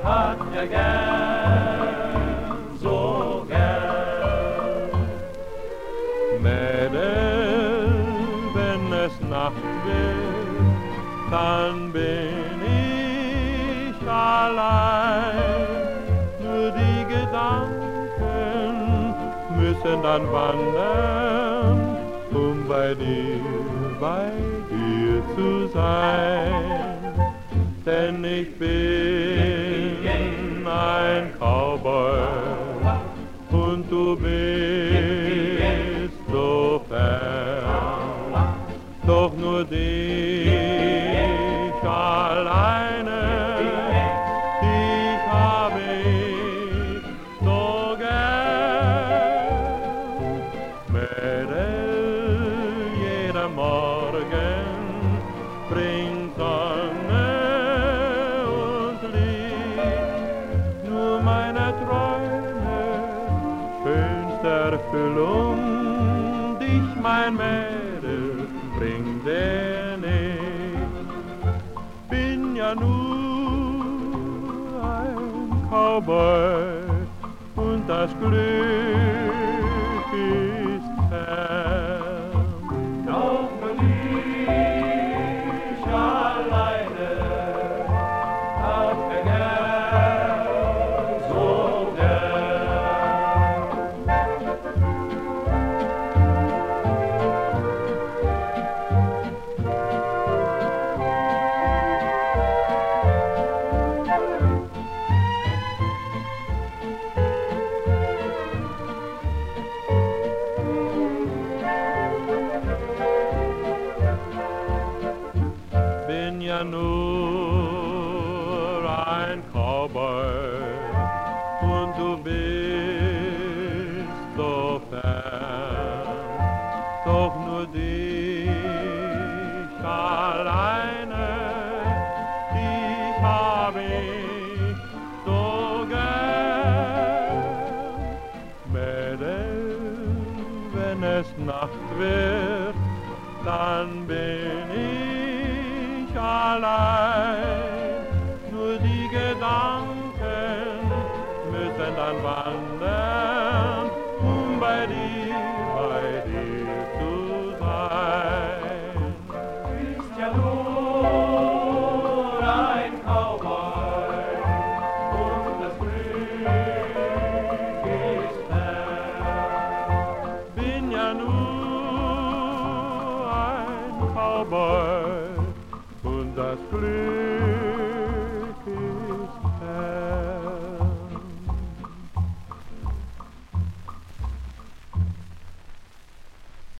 hat er gern, so gern. Mädel, wenn es Nacht wird, dann bin ich allein. Nur die Gedanken müssen dann wandern, um bei dir zu sein. Denn ich bin ein Cowboy und du bist so fern. Doch nur dich alleine, dich habe ich so gern. Mädel, jeder Morgen bringt Sonne und Licht, nur meine Träume schönste Erfüllung, dich, mein Mädel, bringt er nicht. Bin ja nur ein Cowboy und das Glück ist fern. Doch nur dich alleine hat er gern, so gern. Bin ja nur ein Cowboy und du bist so fern. Doch nur dich alleine, dich hab ich so gern. Mädel, wenn es Nacht wird, dann bin ich allein. Nur die Gedanken müssen dann wandern, um bei dir zu sein. Du bist ja nur ein Cowboy und das Glück ist fern. Bin ja nur ein Cowboy und das Glück